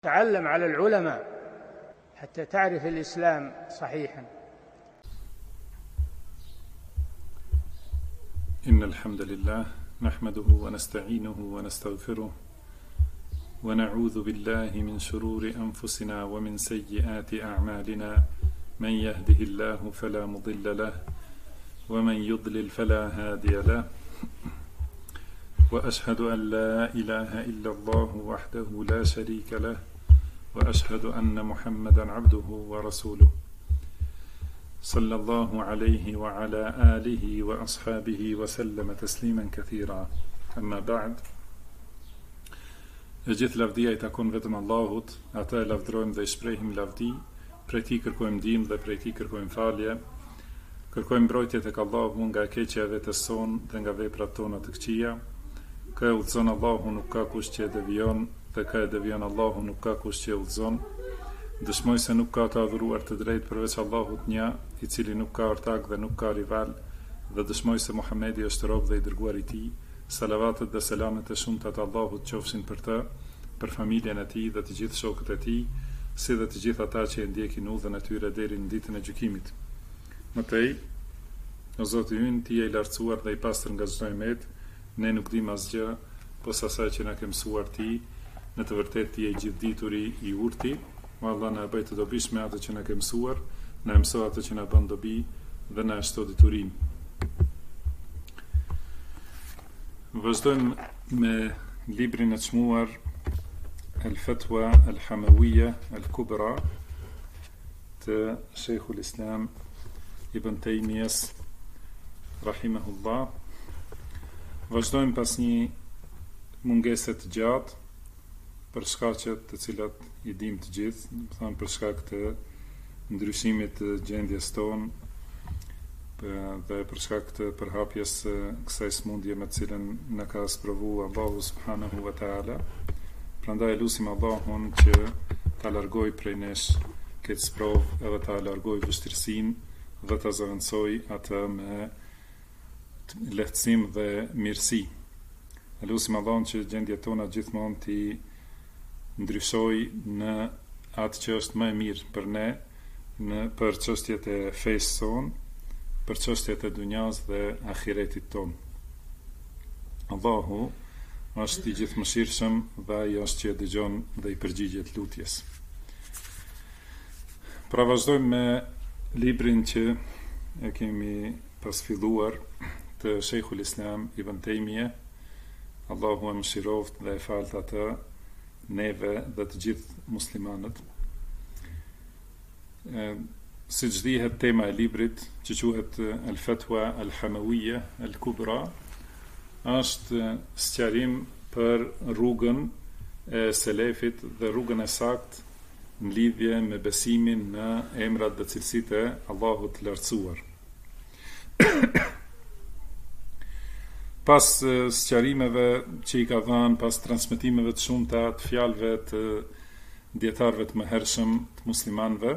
تعلم على العلماء حتى تعرف الإسلام صحيحا. إن الحمد لله نحمده ونستعينه ونستغفره ونعوذ بالله من شرور أنفسنا ومن سيئات أعمالنا. من يهده الله فلا مضل له ومن يضلل فلا هادي له وأشهد أن لا إله إلا الله وحده لا شريك له وأشهد أن محمدا عبده ورسوله صلى الله عليه وعلى آله وأصحابه وسلم تسليما كثيرا. أما بعد. E gjithë lavdia I takon vetëm Allahut, ata e lavdrojmë dhe I shprehim lavdi, prej Tij kërkojmë ndihmë dhe prej Tij kërkojmë falje. Kërkojmë mbrojtje tek Allahu nga keqja e vetes son dhe nga veprat tona të këqija. Kë e udhëzon Allahu nuk ka kush që e devion, dhe kë e devion Allahu nuk ka kush që e udhëzon. Dëshmoj se nuk ka të adhuruar të drejtë përveç Allahut një, I cili nuk ka ortak dhe nuk ka rival, dhe dëshmoj se Muhamedi është rob dhe I dërguar I Tij. Salavatet dhe selamet e shumta të Allahut qofshin për të, për familjen e tij dhe të gjithë shokët e tij, si dhe të gjithë ata që e ndjekin udhën e tyre deri në ditën e gjykimit. Mëtej, o Zoti ynë, Ti je I lartësuar dhe I pastër nga çdo emet, ne nuk dim asgjë posa asaj që na ke mësuar Ti, në të vërtetë Ti je I gjithdituri I urti. O Allah, na bëj të dobishme atë që na ke mësuar, na mëso atë që na bën dobi dhe na shto diturinë. Vazhdojmë me librin e çmuar Al-Fatwa Al-Hamawiyya Al-Kubra të Sheikhul Islam Ibn Taymiyes rahimahullah. Vazhdojmë pas një mungese të gjatë për shkaqet të cilat I dim të gjithë, do të thonë për shkak të ndryshimit të gjendjes tonë dhe për shkak të përhapjes kësaj smundje me të cilën na ka sprovu Allahu subhanahu wa taala. Prandaj lutim Allahun që ta largoj prej nesh këtë sprovë edhe ta largoj vështirësinë dhe ta zëvendësoj atë me lehtësim dhe mirësi. Lutim Allahun që gjendjet tona gjithmonë Ti ndryshoj në atë që është më e mirë për ne, për çështjet e fesë sonë, për çështjet e dunjas dhe ahiretit ton. Allahu është I gjithëmëshirshëm dhe Ai është që e dëgjon dhe I përgjigjet lutjes. Pra vazhdojmë me librin që e kemi pas filluar të Sheikhul Islam Ibn Taymiyeh. Allahu e mëshiroft dhe e falt atë, neve dhe të gjithë muslimanët. Siç dihet, tema e librit, që quhet Al-Fatwa Al-Hamawiyya Al-Kubra, është sqarim për rrugën e selefit dhe rrugën e saktë në lidhje me besimin në emrat dhe cilësitë e Allahut të lartësuar. Pas sqarimeve që I ka dhënë, pas transmetimeve të shumta të fjalëve të dietarëve të mëhershëm të muslimanëve,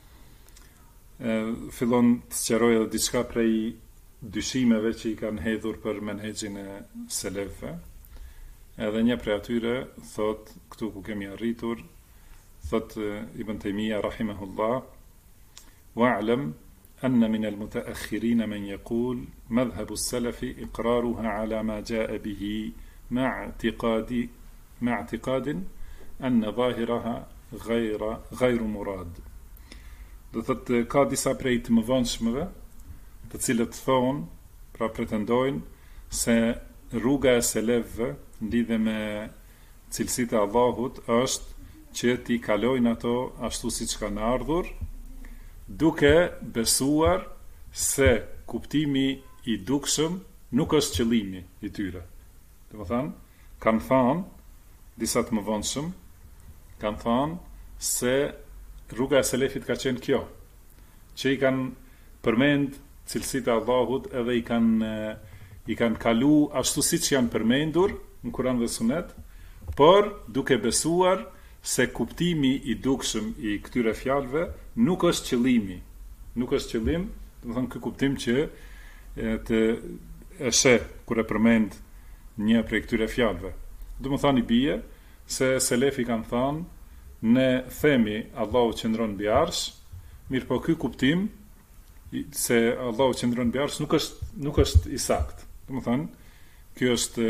fillon të sqaroj edhe diçka prej dyshimeve që I kanë hedhur për menhexhin e selefëve. Edhe një prej atyre thot, këtu ku kemi arritur, thot Ibn Taymiyah rahimahullah: "Wa'lam أن من المتأخرين من يقول مذهب السلف إقرارها على ما جاء به مع اعتقاد أن ظاهرها غير مراد." Do thotë ka disa prej të mëvonshmëve, të cilët thonë, pra pretendojnë se rruga e selefëve në lidhje me cilësitë e Allahut është që Ti kalojnë ato ashtu siç kanë ardhur, duke besuar se kuptimi I dukshëm nuk është qëllimi I tyre. Domethënë, kanë thënë disa të mëvonshëm, kanë thënë se rruga e selefit ka qenë kjo, që I kanë përmend cilësitë e Allahut edhe I kanë kalu ashtu siç janë përmendur në Kur'an dhe Sunet, por duke besuar se kuptimi I dukshëm I këtyre fjalëve nuk është qëllimi. Nuk është qëllim, domethënë ky kuptim që të e sheh kur e përmend një prej këtyre fjalëve. Domethënë I bie se selefi kanë thënë ne themi Allahu qëndron mbi arsh, mirë po ky kuptim se Allahu qëndron mbi arsh nuk është i saktë. Domethënë, ky është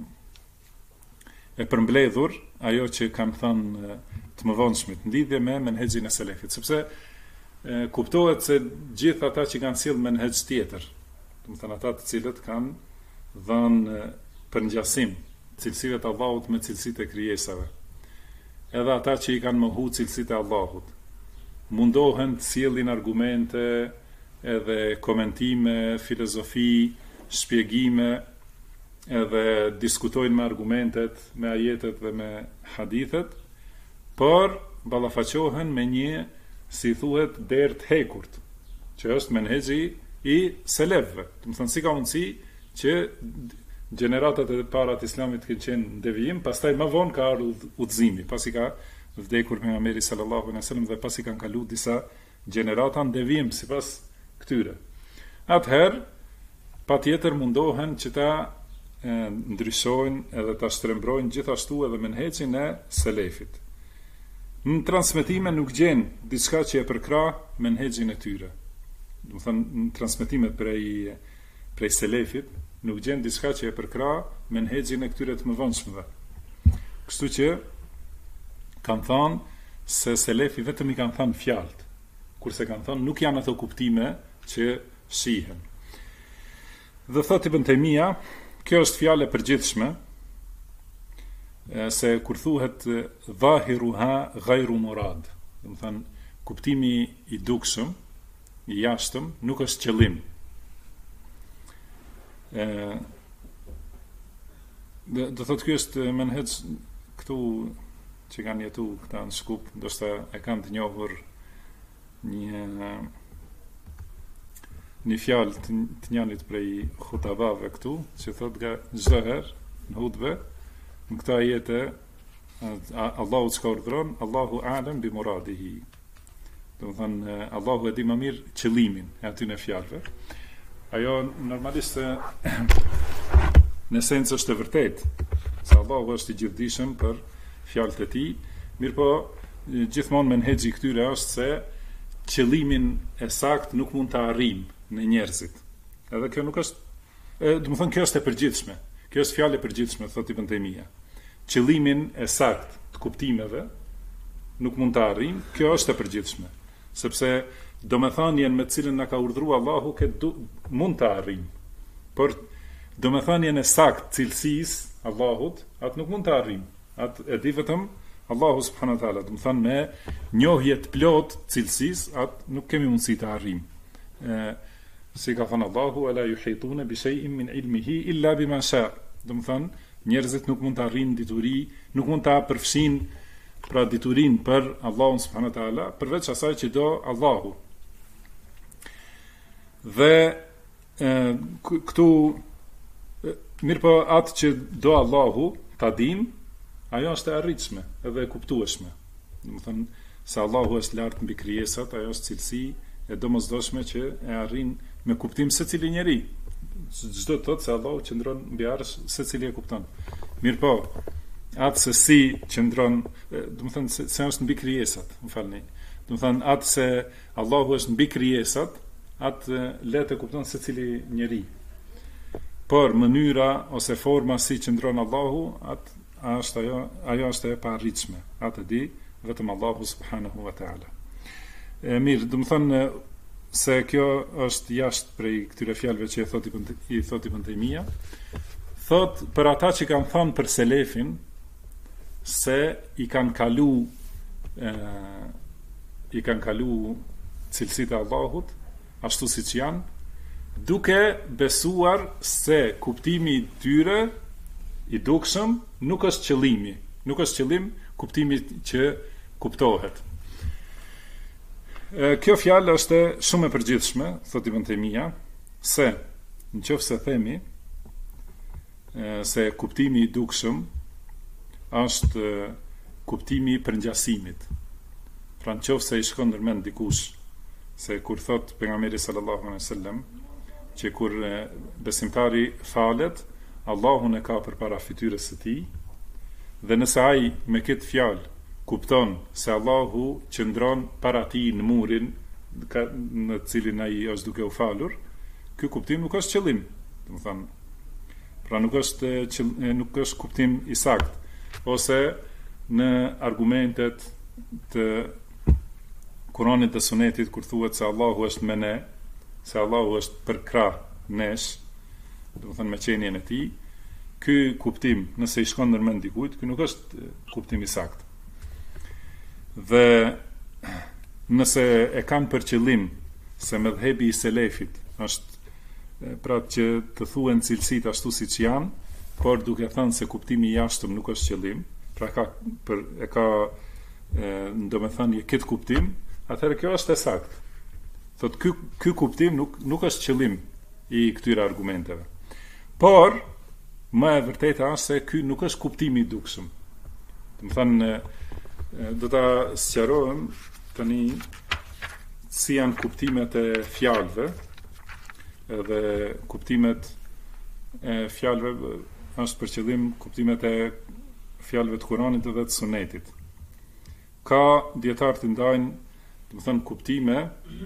e përmbledhur ajo që kam thënë të mëvonshmit në lidhje me menhexhin e selefit, sepse kuptohet se gjithë ata që kanë sjellë menhexh tjetër, domethënë ata të cilët kanë dhënë përngjasim cilësive të Allahut me cilësitë e krijesave, edhe ata që i kanë mohu cilësitë e Allahut, mundohen të sjellin argumente, edhe komentime, filozofi, shpjegime, edhe diskutojnë me argumentet, me ajetet dhe me hadithet, por ballafaqohen me një, si thuhet, derë të hekurt, që është menhexhi i selefëve. Do të thonë, si ka mundësi që gjeneratat e para të Islamit kanë qenë në devijim, pastaj më vonë ka ardhur udhëzimi, pasi ka vdekur pejgamberi sallallahu alaihi wasallam dhe pasi kanë kaluar disa gjenerata në devijim sipas këtyre. Atëherë, patjetër mundohen që ta ndryshojnë edhe ta shtrembrojnë gjithashtu edhe menhexhin e selefit. Në transmetime nuk gjen diçka që e përkrah menhexhin e tyre. Do të thënë, në transmetimet prej selefit nuk gjen diçka që e përkrah menhexhin e këtyre të mëvonshmëve. Kështu që kanë thënë se selefi vetëm i kanë thënë fjalët, kurse kanë thënë nuk janë ato kuptime që shihen. Dhe thotë Ibn Taymija, kjo është fjalë e përgjithshme, se kur thuhet dhahiruha ghayru murad, do të thënë kuptimi i dukshëm, i jashtëm, nuk është qëllim. Do thotë ky është menhexh këtu që kanë jetu këta në Shkup, ndoshta e kanë të njohur një fjalë të njënit prej hutabave këtu, që thot nga çdo herë në hutbe, në këta ajete Allahu çka urdhron, Allahu a'lam bi muradihi. Do të thënë Allahu e di më mirë qëllimin e atyre fjalëve. Ajo normalisht në esencë është e vërtetë, se Allahu është i gjithdijshëm për fjalët e tij, mirëpo gjithmonë menhexhi këtyre është se qëllimin e saktë nuk mund ta arrijmë në njerëzit. Edhe kjo nuk është, do të thënë kjo është e përgjithshme. Kjo është fjalë e përgjithshme, thotë Ibn Taymija. Qëllimin e saktë të kuptimeve nuk mund ta arrijmë, kjo është e përgjithshme, sepse domethënien me të cilën na ka urdhëruar Allahu mund ta arrijmë. Por domethënien e saktë cilësisë Allahut, atë nuk mund ta arrijmë. Atë e di vetëm Allahu subhanahu wa taala, do të thënë me njohje të plot cilësisë, atë nuk kemi mundësi ta arrijmë. Si ka thënë Allahu, ala yuhituna bi shay'in min ilmihi illa bima sha. Do të thënë, njerëzit nuk mund të arrijnë dituri, nuk mund ta përfshin pra diturinë për Allahun subhanahu wa taala, përveç asaj që do Allahu. Dhe këtu mirëpo atë që do Allahu ta dim, ajo është e arritshme edhe e kuptueshme. Do të thënë, se Allahu është lart mbi krijesat, ajo është cilësi e domosdoshme që e arrin me kuptim secili njeri. Çdo të thotë se Allahu qëndron mbi arsh, secili e kupton. Mirëpo, atë se si qëndron, do të thënë se është mbi krijesat, më falni. Do të thënë atë se Allahu është mbi krijesat, atë le të kupton secili njeri. Por mënyra ose forma si qëndron Allahu, ajo është e paarritshme. Atë di vetëm Allahu subhanahu wa taala. Mirë, do të thënë se kjo është jashtë prej këtyre fjalëve që i thot Ibn Taymija. Thot për ata që kanë thënë për selefin se i kanë kalu cilësitë e Allahut ashtu siç janë, duke besuar se kuptimi i tyre i dukshëm nuk është qëllimi, nuk është qëllim kuptimi që kuptohet. Kjo fjalë është shumë e përgjithshme, thot Ibn Taymija, se nëse themi se kuptimi i dukshëm është kuptimi i përngjasimit. Pra nëse i shkon ndërmend dikush se kur thot pejgamberi sallallahu alaihi wasallam që kur besimtari falet, Allahun e ka përpara fytyrës së tij, dhe nëse ai me këtë fjalë kupton se Allahu qëndron para tij në murin në cilin ai është duke u falur, ky kuptim nuk është qëllim. Domethënë, pra nuk është kuptim i saktë, ose në argumentet të Kuranit dhe Sunetit kur thuhet se Allahu është me ne, se Allahu është përkrah nesh, domethënë me qenien e tij, ky kuptim, nëse i shkon në mend dikujt, ky nuk është kuptim i saktë. Dhe nëse e kanë për qëllim se mëdhëbi i selefit është pra që të thuhen cilësit ashtu siç janë, por duke thënë se kuptimi i jashtëm nuk është qëllim, pra e ka ndomethënie këtë kuptim, atëherë kjo është e saktë. Thot ky kuptim nuk është qëllim i këtyre argumenteve. Por më e vërteta është se ky nuk është kuptimi i dukshëm. Domethënë do ta sqarohem tani si janë kuptimet e fjalëve, edhe kuptimet e fjalëve është për qëllim kuptimet e fjalëve të Kuranit dhe të Sunetit. Ka dietar të ndajnë, domethënë kuptime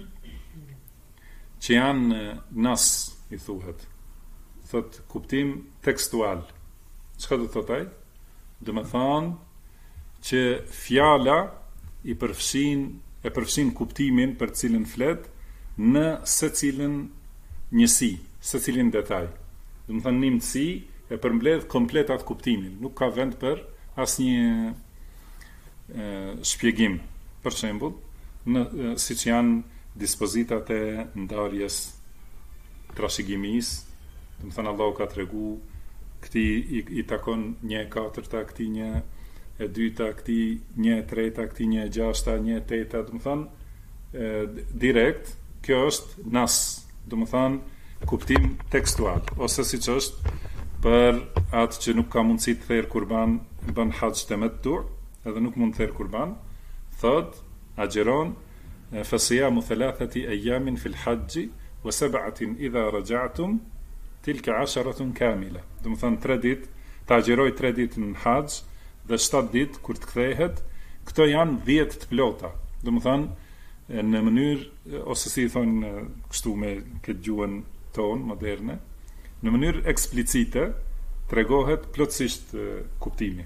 që janë nas, i thuhet. Thot kuptim tekstual. Çka do thot ai? Domethënë që fjala e përfshin kuptimin për cilën flet në secilën njësi, secilin detaj. Domethënë nimësi e përmbledh komplet atë kuptimin, nuk ka vend për asnjë shpjegim. Për shembull, siç janë dispozitat e ndarjes trashëgimisë, domethënë Allahu ka tregu këtij i takon 1/4, këtij 1/2, këtij 1/3, këtij 1/6, 1/8, domethënë direkt kjo është nas, domethënë kuptim tekstual, ose siç është për atë që nuk ka mundësi të therr kurban, bën haxh tamattu, edhe nuk mund të therr kurban, thot agjeron fasiyamu 3 ayamin fil hajj wa 7 idha raja'tum tilka 10 kamila. Domethënë 3 ditë, ta agjeroj 3 ditë në haxh dhe 7 ditë kur të kthehet, këto janë 10 të plota. Domethënë në mënyrë, ose si i thonë kështu me këtë gjuhën tonë moderne, në mënyrë eksplicite tregohet plotësisht kuptimi.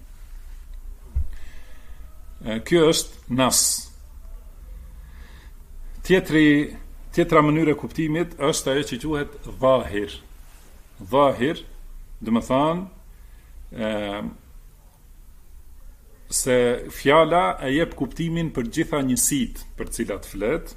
Kjo është nas. Tjetra mënyrë e kuptimit është ajo që quhet dhahir. Dhahir, domethënë se fjala e jep kuptimin për gjitha njësitë për cilat flet,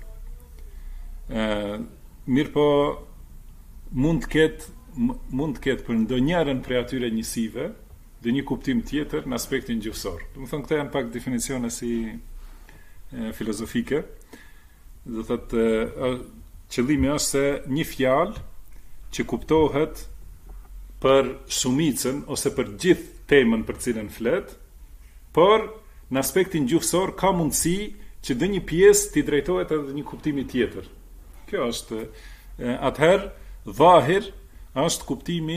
mirë po mund të ketë për ndonjërin prej atyre njësive dhe një kuptim tjetër në aspektin gjuhësor. Domethënë këto janë pak definicione si filozofike. Do thotë qëllimi është se një fjalë që kuptohet për shumicën ose për gjithë temën për cilën flet, por në aspektin gjuhësor ka mundësi që dhe një pjesë t'i drejtohet edhe një kuptimi tjetër. Kjo është atëherë dhahir është kuptimi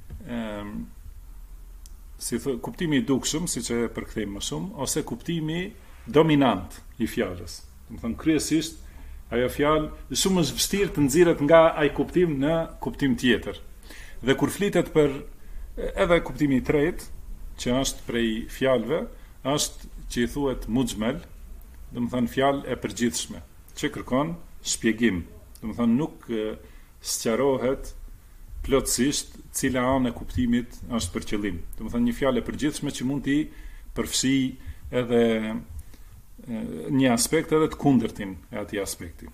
kuptimi i dukshëm, siç e përkthejmë më shumë, ose kuptimi dominant i fjalës. Domethënë kryesisht ajo fjalë shumë është vështirë të nxirret nga ai kuptim në kuptim tjetër. Dhe kur flitet për edhe kuptimi i tretë, që është prej fjalëve, është që i thuhet mujmal, domethënë fjalë e përgjithshme, që kërkon shpjegim. Domethënë nuk sqarohet plotësisht cila anë e kuptimit është për qëllim. Domethënë një fjalë e përgjithshme që mund t'i përfshijë edhe një aspekt edhe të kundërtin e atij aspekti.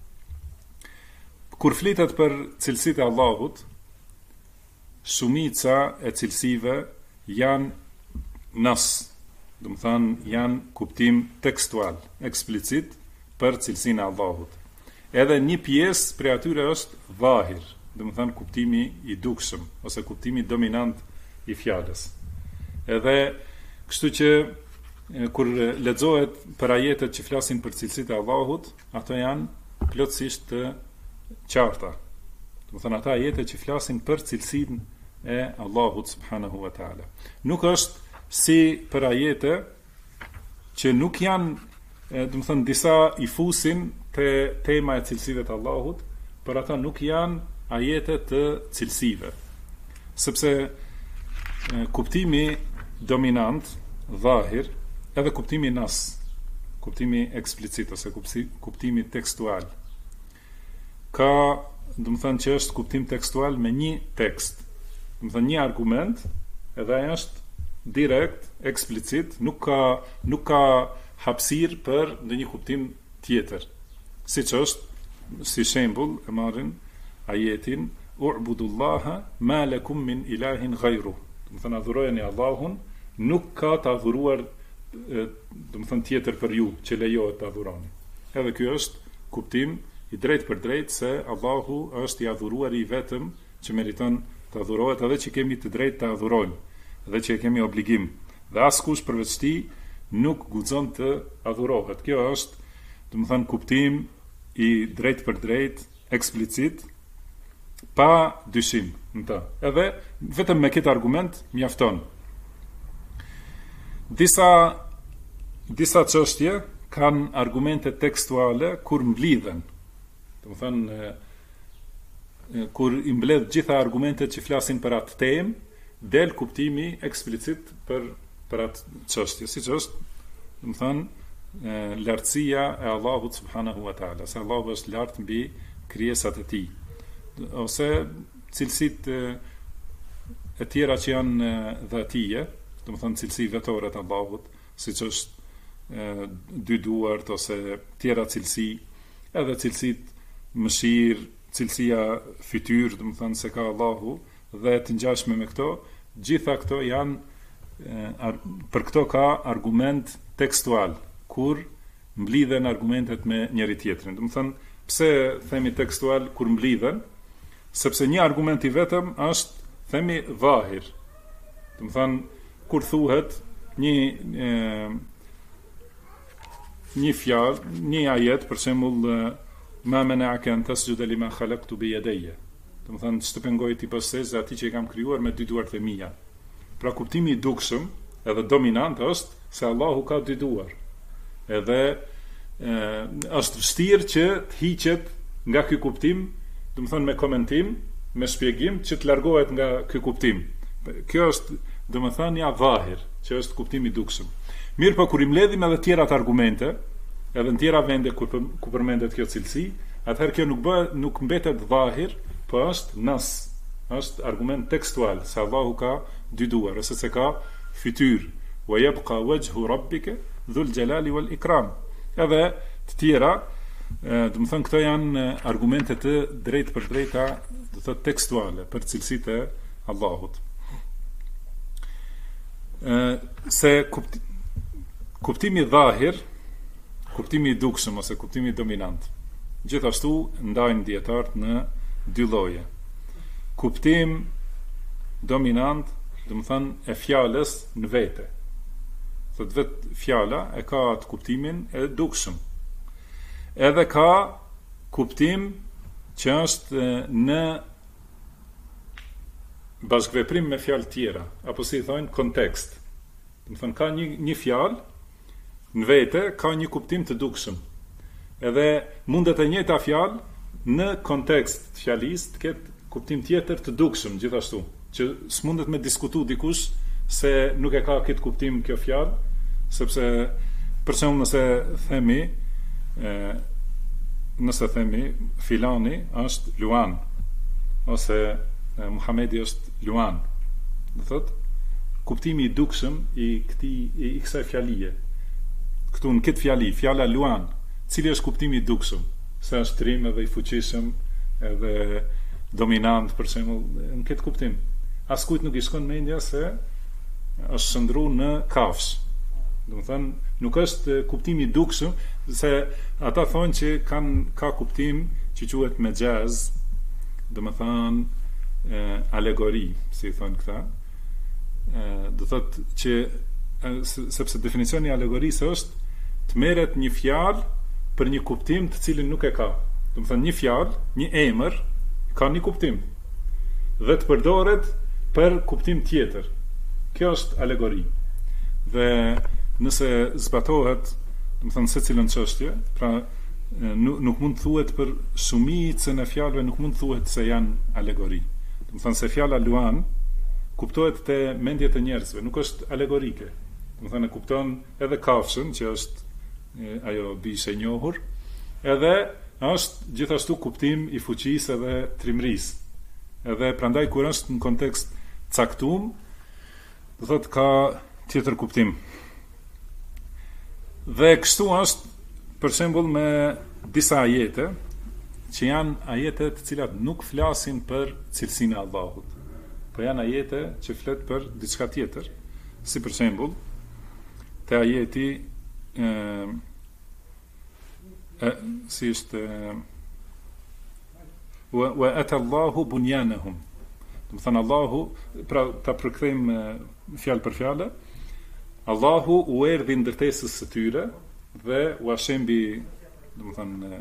Kur flitet për cilësitë e Allahut, shumica e cilësive janë nas, domethënë janë kuptim tekstual, eksplicit për cilësinë e Allahut. Edhe një pjesë prej atyre është dhahir, domethënë kuptimi i dukshëm ose kuptimi dominant i fjalës. Edhe kështu që kur lexohet për ajetet që flasin për cilësitë e Allahut, ato janë plotësisht të qarta. Domethënë ata ajete që flasin për cilësinë e Allahut subhanahu wa taala. Nuk është si për ajete që nuk janë, do të thënë, disa i fusin te tema e cilësive të Allahut, por ata nuk janë ajete të cilësive. Sepse kuptimi dominant, dhahir, edhe kuptimi nas, kuptimi eksplicit ose kuptimi tekstual, ka, do të thënë, që është kuptim tekstual me një tekst. Do të thënë një argument, edhe ai është direkt, eksplicit, nuk ka hapësirë për ndonjë kuptim tjetër. Siç është, si shembull, e marrin ajetin u'budullaha ma lakum min ilahin ghayru. Do të thënë adhurojeni Allahun, nuk ka të adhuruar, do të thënë, tjetër për ju që lejohet të adhuroni. Edhe ky është kuptim i drejtë për drejtë se Allahu është i adhuruari i vetëm që meriton të adhurohet, edhe që kemi të drejtë të adhurojmë, edhe që kemi obligim. Dhe askush përveç tij nuk guxon të adhurohet. Kjo është, do të thënë, kuptim i drejtë për drejtë, eksplicit, pa dyshim në të. Edhe vetëm me këtë argument mjafton. Disa çështje kanë argumente tekstuale kur mblidhen. Do të thënë, kur i mbledh gjitha argumentet që flasin për atë temë, del kuptimi eksplicit për atë çështje, siç është, do të thënë, lartësia e Allahut subhanahu wa taala, se Allahu është lart mbi krijesat e tij, ose cilësitë e tjera që janë dhatije, do të thënë cilësi vetore të Allahut, siç është dy duart ose tjera cilësi, edhe cilësitë mëshirë, cilësia fytyrë, do të thënë se ka Allahu, dhe të ngjashme me këto, gjitha këto janë, për këto ka argument tekstual, kur mblidhen argumentet me njëri tjetrin. Do të thënë, pse themi tekstual kur mblidhen? Sepse një argument i vetëm është, themi, dhahir. Do të thënë, kur thuhet një fjalë, një ajet, për shembull, ma mena'aka an tasjuda lima khalaqtu bi yadayya. Do të thënë, ç'të pengoi ti pasojë atij që e kam krijuar me dy duart e mia. Pra kuptimi i dukshëm edhe dominant është se Allahu ka dy duar. Edhe është vështirë që të hiqet nga ky kuptim, do të thënë me komentim, me shpjegim, që të largohet nga ky kuptim. Kjo është, do të thënë, ja dhahir, që është kuptimi i dukshëm. Mirë, po kur i mbledhim edhe tjerat argumente, edhe në tjera vende ku përmendet kjo cilësi, atëherë kjo nuk mbetet dhahir, po është nas, është argument tekstual, se Allahu ka dy duar, ose se ka fytyrë, wa yabqa wajhu rabbika dhul jalali wal ikram. Edhe të tjera, do të thënë, këto janë argumente të drejtë për drejta, do të thotë tekstuale për cilësitë e Allahut. Se kuptimi dhahir, kuptimi i dukshëm ose kuptimi dominant, gjithashtu ndajnë dietarët në dy lloje. Kuptim dominant, do të thënë, e fjalës në vete. Thotë vetë fjala e ka atë kuptimin e dukshëm. Edhe ka kuptim që është në bashkëveprim me fjalë tjera, apo si thonë kontekst. Do të thënë, ka një fjalë në vete, ka një kuptim të dukshëm. Edhe mundet e njëjta fjalë në kontekst të fjalisë të ketë kuptim tjetër të dukshëm gjithashtu, që s'mundet me diskutu dikush se nuk e ka këtë kuptim kjo fjalë, sepse për shembull nëse themi filani është Luan, ose Muhamedi është Luan, do thotë kuptimi i dukshëm i kësaj fjalie. Këtu në këtë fjali, fjala Luan, cili është kuptimi i dukshëm? Se është trim edhe i fuqishëm, edhe dominant, për shembull, në këtë kuptim. Askujt nuk i shkon mendja se është shndruar në kafsh. Do të thënë, nuk është kuptimi i dukshëm, se ata thonë që ka kuptim që quhet mejaz, do të thënë alegori, si thonë këta. Do thotë që sepse definicioni i alegorisë është të merret një fjalë për një kuptim të cilin nuk e ka. Do të thënë, një fjalë, një emër ka një kuptim dhe të përdoret për kuptim tjetër. Kjo është alegori. Dhe nëse zbatohet, do të thënë secilën çështje, pra nuk mund thuhet për shumicën e fjalëve, nuk mund thuhet se janë alegori. Do të thënë se fjala luan kuptohet te mendjet e njerëzve, nuk është alegorike. Do të thënë kupton edhe kafshën, që është ajo bishë e njohur, edhe është gjithashtu kuptim i fuqisë edhe trimërisë. Edhe prandaj kur është në kontekst caktuar, do thotë ka tjetër kuptim. Dhe kështu është për shembull me disa ajete që janë ajete të cilat nuk flasin për cilësinë e Allahut, po janë ajete që flet për diçka tjetër, si për shembull te ajeti si është wa ata Allahu bunyanahum. Do të thënë Allahu, pra ta përkthejmë fjalë për fjalë, Allahu u erdhi ndërtesës së tyre dhe u ashembi, do të thënë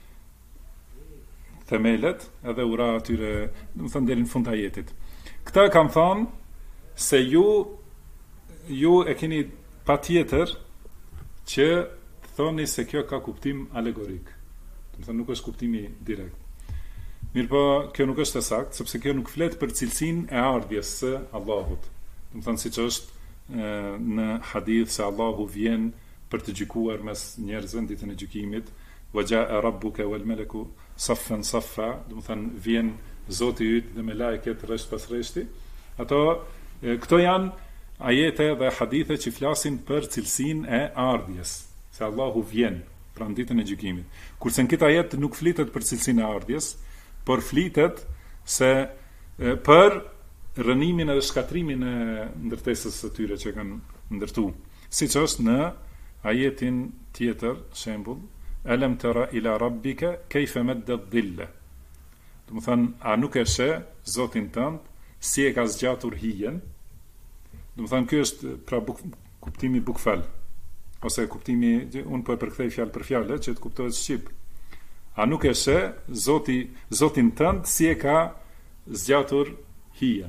themelet, edhe u ra atyre, do të thënë deri në fund të ajetit. Këta kanë thënë se ju e keni patjetër që thoni se kjo ka kuptim alegorik. Do të thënë nuk është kuptimi direkt. Mirë po, kjo nuk është e saktë, sepse kjo nuk flet për cilësinë e ardhjes së Allahut. Do të thënë siç është në hadith se Allahu vjen për të gjykuar mes njerëzve në ditën e gjykimit, wa jaa rabbuka wal malaku saffan saffa, do të thënë vjen Zoti yt dhe me lajket rresht pas rreshti. Këto janë ajete dhe hadithe që flasin për cilësinë e ardhjes, se Allahu vjen pra në ditën e gjykimit. Kurse në këtë ajet nuk flitet për cilësinë e ardhjes, por flitet se për rënimin edhe shkatrimin e ndërtesës së tyre që kanë ndërtu. Siç është në ajetin tjetër, shembull, alam tara ila rabbika kayfa madda dhilla. Do të thënë, a nuk e sheh Zotin tënd si e ka zgjatur hijen? Do të thënë, ky është pra kuptimi bukfal, ose kuptimi, unë po e përkthej fjalë për fjalë që të kuptohet shqip. A nuk e sheh Zotin tënd si e ka zgjatur hijen?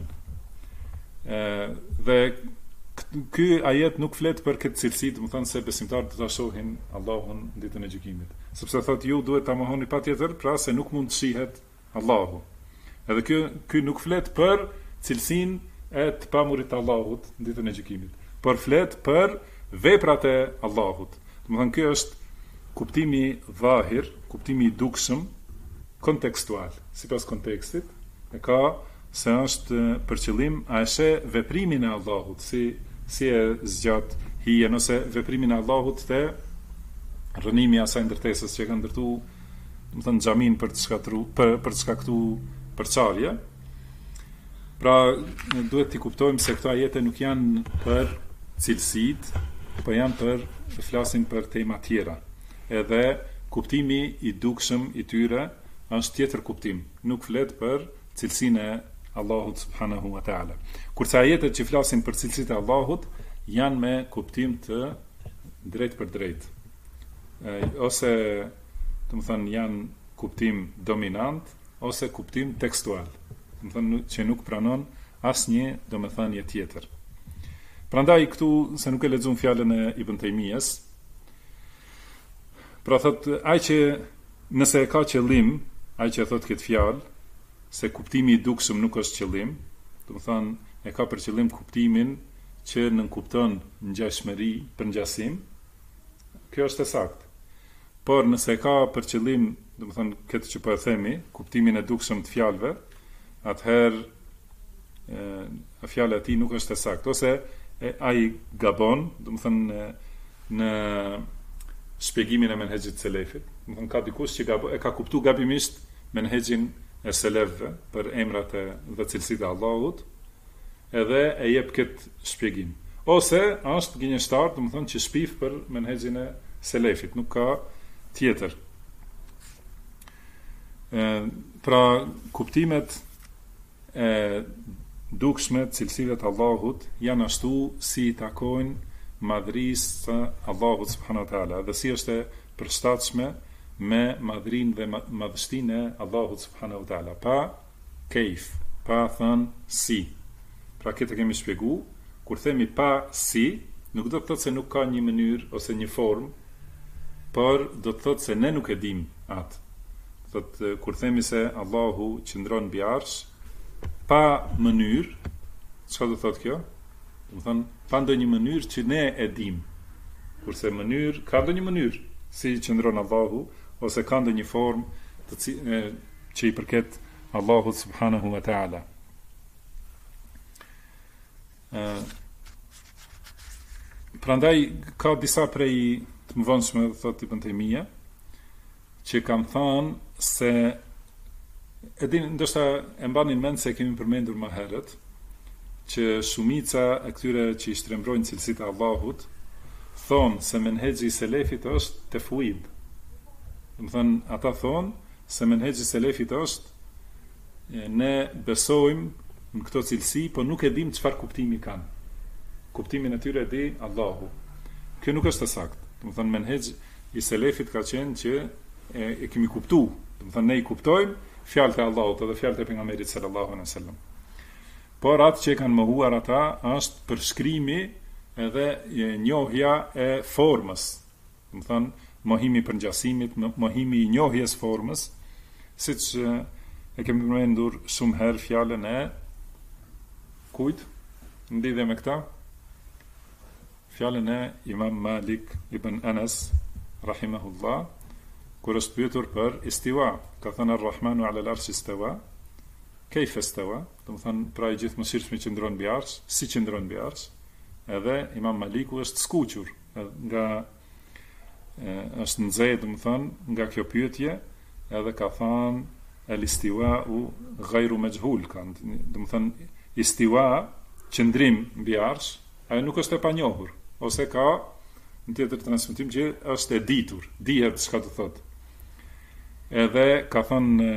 Dhe ky ajet nuk flet për këtë cilësi, do të thonë se besimtarët do ta shohin Allahun në ditën e gjykimit. Sepse thotë ju duhet ta mohoni patjetër, pra se nuk mund të shihet Allahu. Edhe ky nuk flet për cilësinë e të pamurit të Allahut në ditën e gjykimit, por flet për veprat e Allahut. Do të thonë ky është kuptimi dhahir, kuptimi i dukshëm, kontekstual, sipas kontekstit, e ka se është për qëllim a e sheh veprimin e Allahut, si e zgjat hijen, ose veprimin e Allahut te rënimi i asaj ndërtesës që ka ndërtu, do të thënë xhamin për të shkaktuar përçarje. Pra duhet të kuptojmë se këto ajete nuk janë për cilësitë, po janë për flasin për tema tjera. Edhe kuptimi i dukshëm i tyre është tjetër kuptim, nuk flet për cilësinë e Allahut subhanahu wa taala. Kurse ajetet që flasin për cilësitë e Allahut janë me kuptim të drejtë për drejtë. Ose, do të thënë, janë kuptim dominant ose kuptim tekstual. Do të thënë që nuk pranon asnjë domethënie tjetër. Prandaj këtu se nuk e lexuam fjalën e Ibn Taymiyes, pra thotë ai që nëse e ka qëllim, ai që thotë këtë fjalë, se kuptimi i dukshëm nuk është qëllim, do të thënë e ka për qëllim kuptimin që nënkupton ngjashmëri për ngjasim, kjo është e saktë. Por nëse e ka për qëllim, do të thënë këtë që po e themi, kuptimin e dukshëm të fjalëve, atëherë fjala e tij nuk është e saktë, ose ai gabon, do të thënë në shpjegimin e menhexhit selefit. Do të thënë ka dikush që e ka kuptuar gabimisht menhexhin e selefëve për emrat dhe cilësitë e Allahut, edhe e jep këtë shpjegim. Ose është gënjeshtar, do të thënë që shpif për menhexhin e selefit, nuk ka tjetër. Pra kuptimet e dukshme të cilësive të Allahut janë ashtu si i takojnë madhrisë së Allahut subhanahu wa taala, dhe si është e përshtatshme me madhrinë dhe madhështinë e Allahut subhanahu wa taala, pa kejf, pa thënë si. Pra këtë kemi shpjeguar, kur themi pa si, nuk do të thotë se nuk ka një mënyrë ose një formë, por do të thotë se ne nuk e dim atë. Thotë kur themi se Allahu qëndron mbi arsh pa mënyrë, çfarë do thotë kjo? Do të thonë pa ndonjë mënyrë që ne e dim. Kurse mënyrë, ka ndonjë mënyrë si qëndron Allahu ose ka ndonjë formë që i përket Allahut subhanahu wa taala. Prandaj ka disa prej të mëvonshme, thotë Ibn Taymija, që kanë thënë se ndoshta e mbanin mend se kemi përmendur më herët që shumica e këtyre që i shtrembrojnë cilësitë e Allahut thonë se menhexhi i selefit është tefwid. Do të thonë ata thonë se menhexhi i selefit është ne besojmë në këto cilësi, por nuk e dim çfarë kuptimi kanë. Kuptimin e tyre e di Allahu. Kjo nuk është e saktë. Do të thonë menhexhi i selefit ka qenë që e kemi kuptuar. Do të thonë ne i kuptojmë fjalët e Allahut dhe fjalët e pejgamberit sallallahu alaihi wasallam. Por atë që kanë mohuar ata është përshkrimi edhe njohja e formës. Do të thonë mohimi i përngjasimit, mohimi i njohjes formës, siç e kemi përmendur shumë herë fjalën e kujt në lidhje me këtë? Fjalën e Imam Malik ibn Anas rahimahullah, kur është pyetur për istiwa, ka thënë Ar-Rahmanu 'ala al-'arshi istawa, kayfa istawa, do të thonë pra i gjithëmshirshmi që ndron mbi arsh, si që ndron mbi arsh. Edhe Imam Maliku është skuqur nga është nxehtë, do të thonë, nga kjo pyetje, edhe ka thënë el-istiwa'u ghayru majhul, do të thonë istiwa, qëndrim mbi arsh, ajo nuk është e panjohur, ose ka në tjetër transmetim që është e ditur, dihet çka do thotë. Edhe ka thënë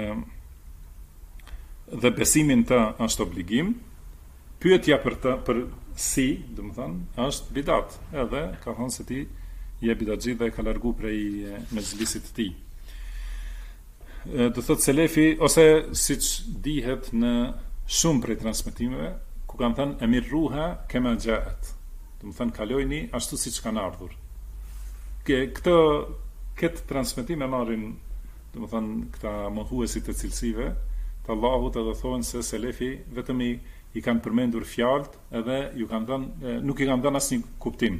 dhe besimin të është obligim, pyetja për si, do të thonë, është bidat, edhe ka thënë se ti je bidatxhi dhe ka largu prej mezhlisit të tij. Do thotë selefi, ose siç dihet në shumë prej transmetimeve, ku kanë thënë emirruha kema jaat, do të thënë kalojini ashtu siç kanë ardhur. Këtë transmetim e marrin, do të thënë këta mohuesit e cilësive të Allahut, edhe thonë se selefi vetëm i kanë përmendur fjalët edhe ju kanë dhënë, nuk i kanë dhënë asnjë kuptim.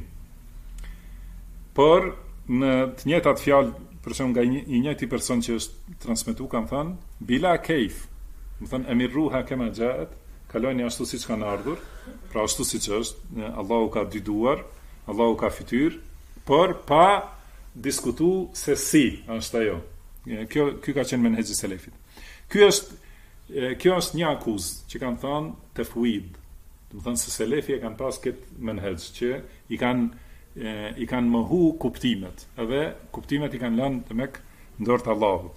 Por në të njëjtat fjalë, për shembull nga i njëjti person që është transmetuar, kanë thënë bila kayf, do të thënë emirruha kema jaat, kalojini ashtu siç kanë ardhur, pra ashtu siç është, Allahu ka dy duar, Allahu ka fytyrë, por pa diskutu se si është ajo. Kjo ka qenë menhexhi i selefit. Kjo është një akuzë që kanë thënë tefwid. Do të thonë se selefi e kanë pas këtë menhexh që i kanë mohu kuptimet, edhe kuptimet i kanë lënë të mek në dorë të Allahut.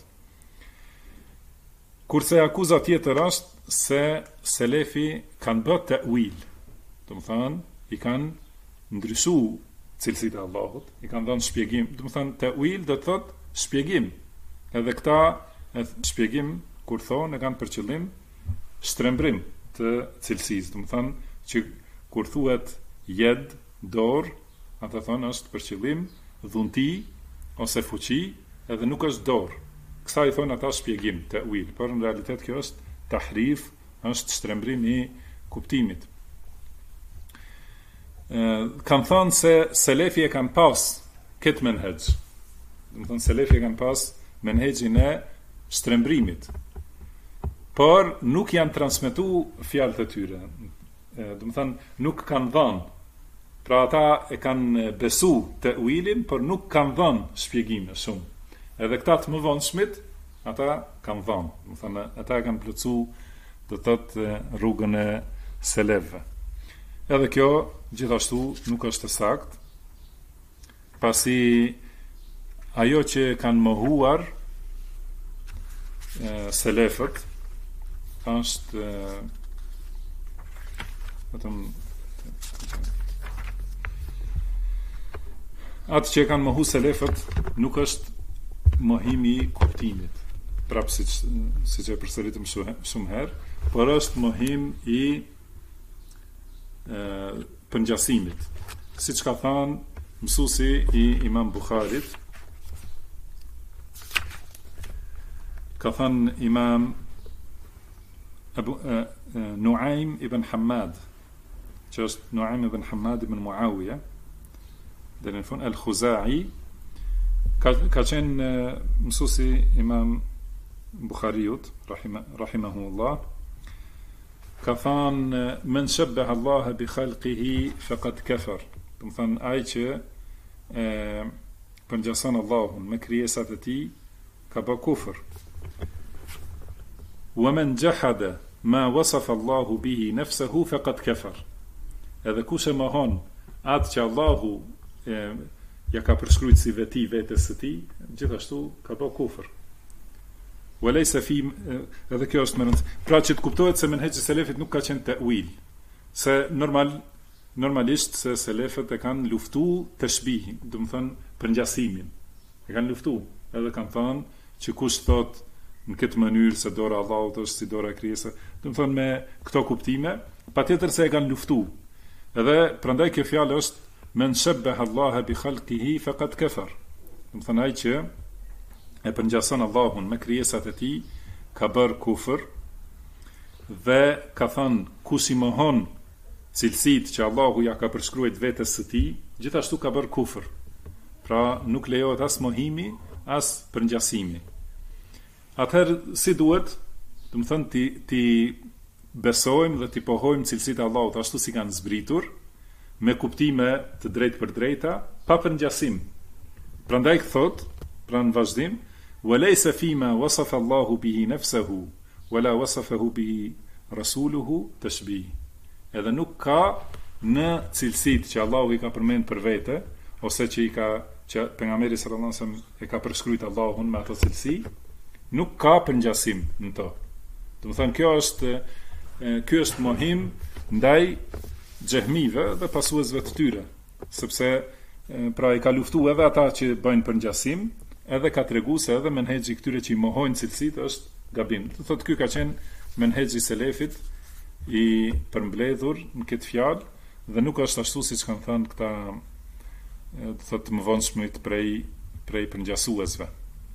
Kurse akuza tjetër është se selefi kanë bërë ta'wil. Do të thonë i kanë ndryshuar cilësitë e Allahut, i kanë dhënë shpjegim. Do të thonë ta'wil do të thotë shpjegim. Edhe këta shpjegim kur thonë e kanë për qëllim shtrembrim të cilësisë. Do të thonë që kur thuhet jed, dorë, ata thonë është për qëllim dhunti ose fuqi, edhe nuk është dorë. Kësa i thonë ata shpjegim, ta'wil, por në realitet kjo është tahrif, është shtrembrim i kuptimit. Kanë thonë se selefi e kanë pas këtë menhexh. Do të thonë selefi e kanë pas menhexhin e shtrembrimit, por nuk janë transmetuar fjalët e tyre. Do të thonë nuk kanë dhënë. Pra ata e kanë besu ta'wilin, por nuk kanë dhënë shpjegime shumë. Edhe këta të mëvonshmit, ata kanë dhënë. Do të thonë ata e kanë plotësuar, do të thotë, rrugën e selefëve. Edhe kjo gjithashtu nuk është e saktë, pasi ajo që kanë mohuar selefët është atë që kanë mohu selefët nuk është mohimi i kuptimit, prapë siç e përsëritëm shumë herë, por është mohim i përngjasimit. siç ka thënë mësuesi I Imam Bukharit, ka thënë Imam Nuaim ibn Hammad, që është Nuaim ibn Hammad ibn Muawiya, dhe në fund Al-Khuzai, ka qenë mësuesi Imam Bukhariut, rahimahullah, ka thënë men shabbaha Allah bi khalqihi faqad kafar. Do të thënë ai që përngjason Allahun me krijesat e tij ka bë kufër. Wa man jahada ma wasafa Allahu bihi nafsuhu faqad kafar. Edhe kush e mohon atë që Allahu ja ka përshkruajtur si veti vetes së tij, gjithashtu ka bë kufër. Walejse fi, edhe kjo është më rëndë. Pra që të kuptohet se menhexhi selefit nuk ka qenë ta'wil. Se normalisht se selefët e kanë luftu të shbihin, do më thënë përngjasimin. E kanë luftu, edhe kanë thënë që kush thot në këtë mënyrë se dora Allahut është si dora krijesa, do më thënë me këto kuptime, patjetër se e kanë luftu. Edhe prandaj kjo fjalë është men shabbaha Allah bi khalqihi faqad kafar. Do më thënë ai që e përngjason Allahun me krijesat e tij ka bërë kufër, dhe ka thënë kush I mohon cilësitë që Allahu ja ka përshkruajtur vetes së tij, gjithashtu ka bërë kufër. Pra nuk lejohet as mohimi, as përngjasimi. Atëherë si duhet, do të thënë ti besojmë dhe ti pohojmë cilësitë e Allahut ashtu si kanë zbritur, me kuptime të drejtë për drejta, pa përngjasim. Prandaj thot, pra në vazhdim, وليس فيما وصف الله به نفسه ولا وصفه به رسوله تشبيه. Edhe nuk ka në cilësitë që Allahu I ka përmend për vete, ose që pejgamberi sallallahu alajhi wasallam e ka përshkruajtur Allahun me ato cilësi, nuk ka përngjasim në to. Do të thënë ky është mohim ndaj xehmive dhe pasuesve të tyre, sepse pra I ka luftuar edhe ata që bëjnë përngjasim, edhe ka tregu se edhe menhexhi këtyre që I mohojnë cilësitë është gabim. Do thotë ky ka qenë menhexhi selefit I përmbledhur në këtë fjalë, dhe nuk është ashtu siç kanë thënë këta, do thotë mëvonshmërit prej përngjasuesve.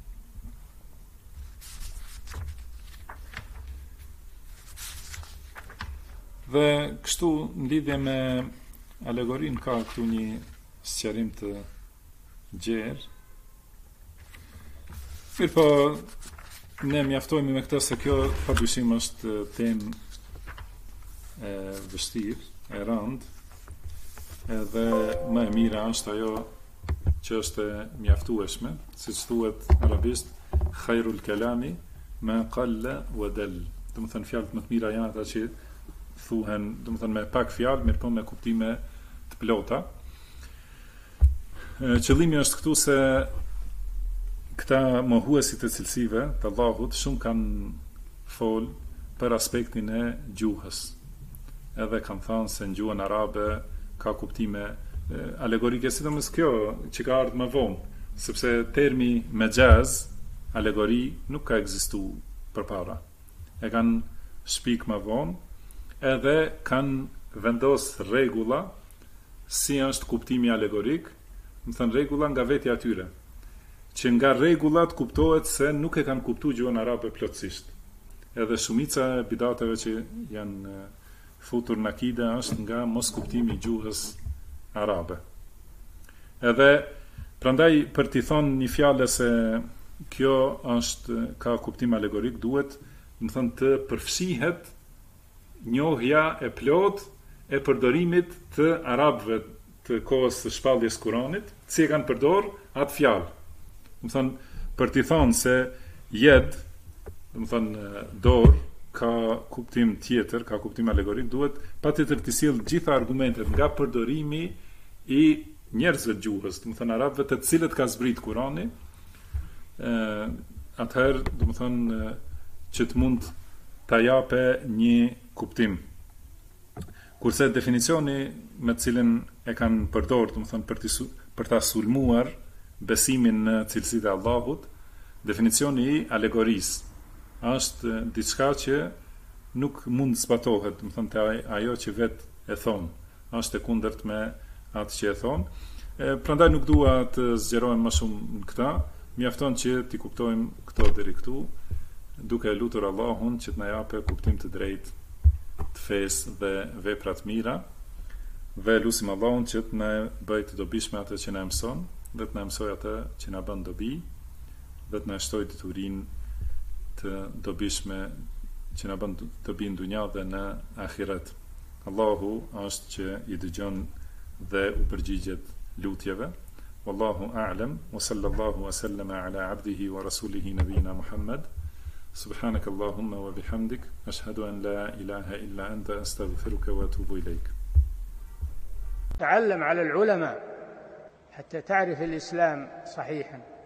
Dhe kështu në lidhje me alegorinë ka këtu një sqarim të gjerë. Mirë po, ne mjaftojmë me këtë se kjo padyshim është temë e vështirë, e rëndë, edhe më e mira është ajo që është mjaftueshme, siç thuhet arabisht, khairul kalami ma qalla wa dal. Do të thënë fjalët më të mira janë ata që thuhen, do të thënë me pak fjalë, mirë po me kuptime të plota. Qëllimi është këtu se këta mohuesit e cilësive të Allahut shumë kanë fol për aspektin e gjuhës. Edhe kanë thënë se në gjuhën arabe ka kuptime alegorike, sidomos kjo që ka ardhur më vonë, sepse termi mejaz, alegori, nuk ka ekzistuar përpara. E kanë shpik më vonë, edhe kanë vendos rregulla si është kuptimi alegorik, më thënë rregulla nga vetja e tyre, që nga rregullat kuptohet se nuk e kanë kuptuar gjuhën arabe plotësisht. Edhe shumica e bidateve që janë futur në akide është nga mos kuptimi I gjuhës arabe. Edhe prandaj për t'i thonë një fjalë se kjo ka kuptim alegorik, duhet, më thënë, të përfshihet njohja e plot e përdorimit të arabëve të kohës së shpalljes Kuranit, si e kanë përdor atë fjalë. Më thënë, për t'i thonë se jed, më thënë, dorë, ka kuptim tjetër, ka kuptim alegorik, duhet patjetër të sjellë gjitha argumentet nga përdorimi I njerëzve të gjuhës, do të thënë arabëve të cilët ka zbrit Kurani, atëherë, do të thënë, që të mund ta jape një kuptim. Kurse definicioni me të cilën e kanë përdorur, do të thënë për ta sulmuar besimin në cilësitë e Allahut, definicioni I alegorisë është diçka që nuk mund zbatohet, do të thënë ajo që vetë e thon, është e kundërt me atë që e thonë. Prandaj nuk dua të zgjerohem më shumë në këta, mjafton që t'i kuptojmë këto deri këtu, duke lutur Allahun që të na japë kuptim të drejtë të fesë dhe vepra të mira, dhe lutim Allahun që të na bëjë të dobishme atë që na mëson, dhe të na mësojë atë që na bën dobi, dhe të na shtojë diturinë të dobishme që na bën dobi në dunja dhe në ahiret. Allahu është që i dëgjon dhe u përgjigjet lutjeve. Wallahu a'lam wa sallallahu wa sallama ala abdihi wa rasulihi nabina Muhammad. Subhanak Allahumma wa bihamdik ashhadu an la ilaha illa anta astaghfiruka wa atubu ilayk. تعلم على العلماء حتى تعرف الإسلام صحيحا.